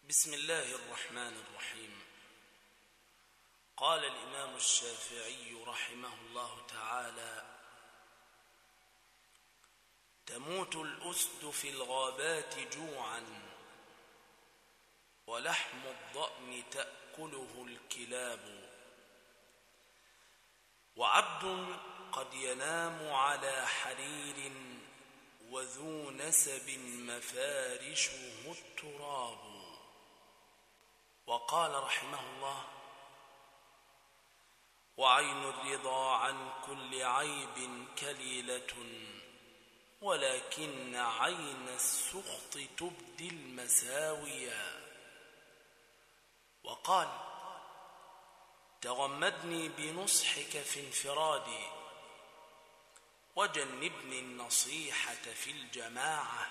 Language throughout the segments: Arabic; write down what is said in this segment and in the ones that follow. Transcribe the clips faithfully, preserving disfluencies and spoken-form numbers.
بسم الله الرحمن الرحيم. قال الإمام الشافعي رحمه الله تعالى: تموت الأسد في الغابات جوعا، ولحم الضأن تأكله الكلاب، وعبد قد ينام على حرير، وذو نسب مفارشه التراب. وقال رحمه الله: وعين الرضا عن كل عيب كليلة، ولكن عين السخط تبدي المساويا. وقال: تغمدني بنصحك في انفرادي، وجنبني النصيحة في الجماعة،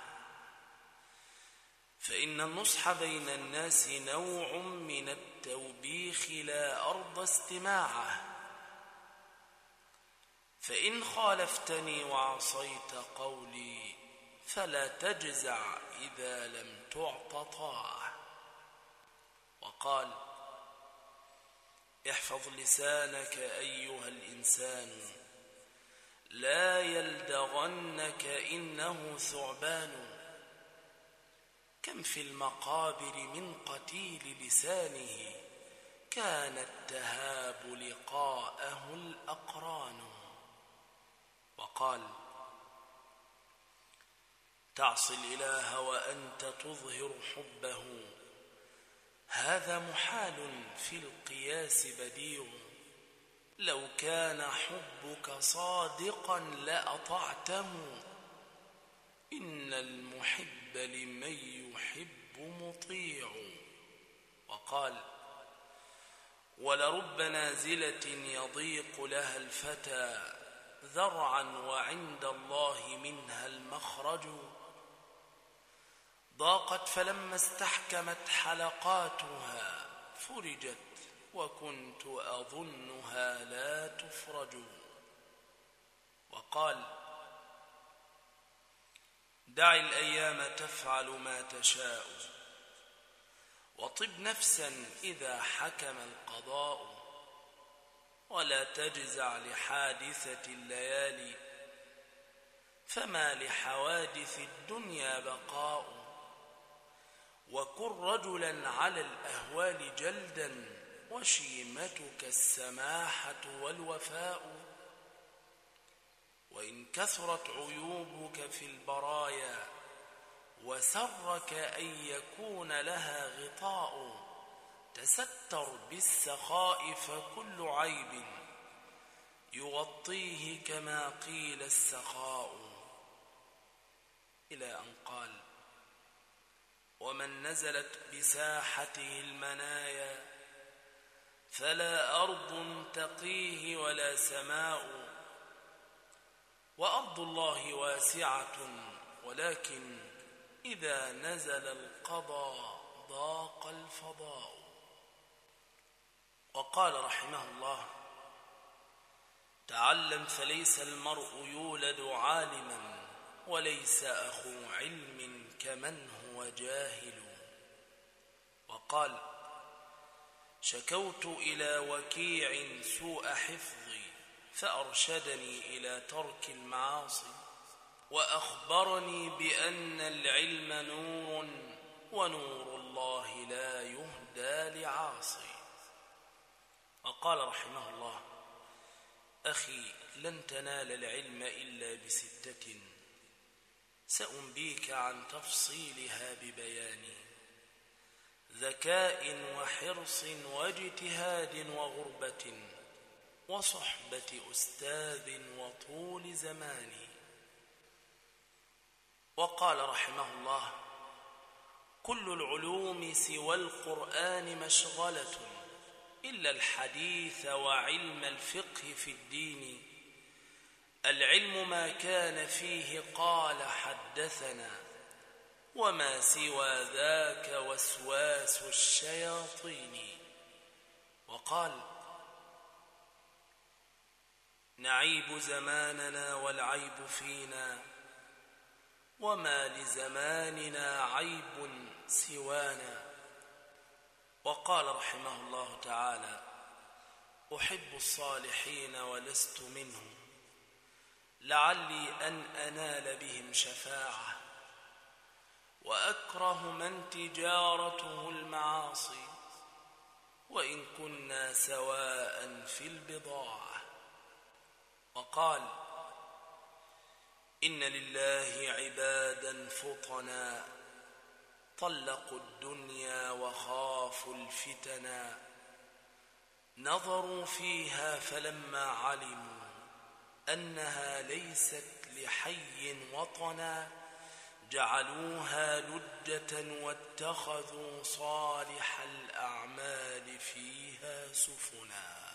فإن النصح بين الناس نوع من التوبيخ لا أرضى استماعه، فإن خالفتني وعصيت قولي، فلا تجزع إذا لم تعط طاعة. وقال: احفظ لسانك أيها الإنسان، لا يلدغنك إنه ثعبان. كم في المقابر من قتيل لسانه، كانت تهاب لقاءه الأقران. وقال: تعصي الإله وأنت تظهر حبه، هذا محال في القياس بديع. لو كان حبك صادقا لأطعته، إن المحب لمن يحب مطيع. وقال: ولرب نازلة يضيق لها الفتى ذرعا، وعند الله منها المخرج. ضاقت فلما استحكمت حلقاتها فرجت، وكنت أظنها لا تفرج. وقال: دع الأيام تفعل ما تشاء، وطب نفسا إذا حكم القضاء، ولا تجزع لحادثة الليالي، فما لحوادث الدنيا بقاء. وكن رجلا على الأهوال جلدا، وشيمتك السماحة والوفاء. وإن كثرت عيوبك في البرايا، وسرك أن يكون لها غطاء، تستر بالسخاء فكل عيب يغطيه كما قيل السخاء. إلى أن قال: ومن نزلت بساحته المنايا، فلا أرض تقيه ولا سماء. وأرض الله واسعة، ولكن إذا نزل القضاء ضاق الفضاء. وقال رحمه الله: تعلم فليس المرء يولد عالما، وليس أخو علم كمن هو جاهل. وقال: شكوت إلى وكيع سوء حفظي، فأرشدني إلى ترك المعاصي، وأخبرني بأن العلم نور، ونور الله لا يهدى لعاصي. وقال رحمه الله: أخي، لن تنال العلم إلا بستة، سأنبيك عن تفصيلها ببياني: ذكاء وحرص واجتهاد وغربة، وصحبة أستاذ وطول زمان. وقال رحمه الله: كل العلوم سوى القرآن مشغلة، إلا الحديث وعلم الفقه في الدين. العلم ما كان فيه قال حدثنا، وما سوى ذاك وسواس الشياطين. وقال: نعيب زماننا والعيب فينا، وما لزماننا عيب سوانا. وقال رحمه الله تعالى: أحب الصالحين ولست منهم، لعلي أن أنال بهم شفاعة، وأكره من تجارته المعاصي، وإن كنا سواء في البضاعة. وقال: إن لله عبادا فطنا، طلقوا الدنيا وخافوا الفتنا، نظروا فيها فلما علموا أنها ليست لحي وطنا، جعلوها لجة واتخذوا صالح الأعمال فيها سفنا.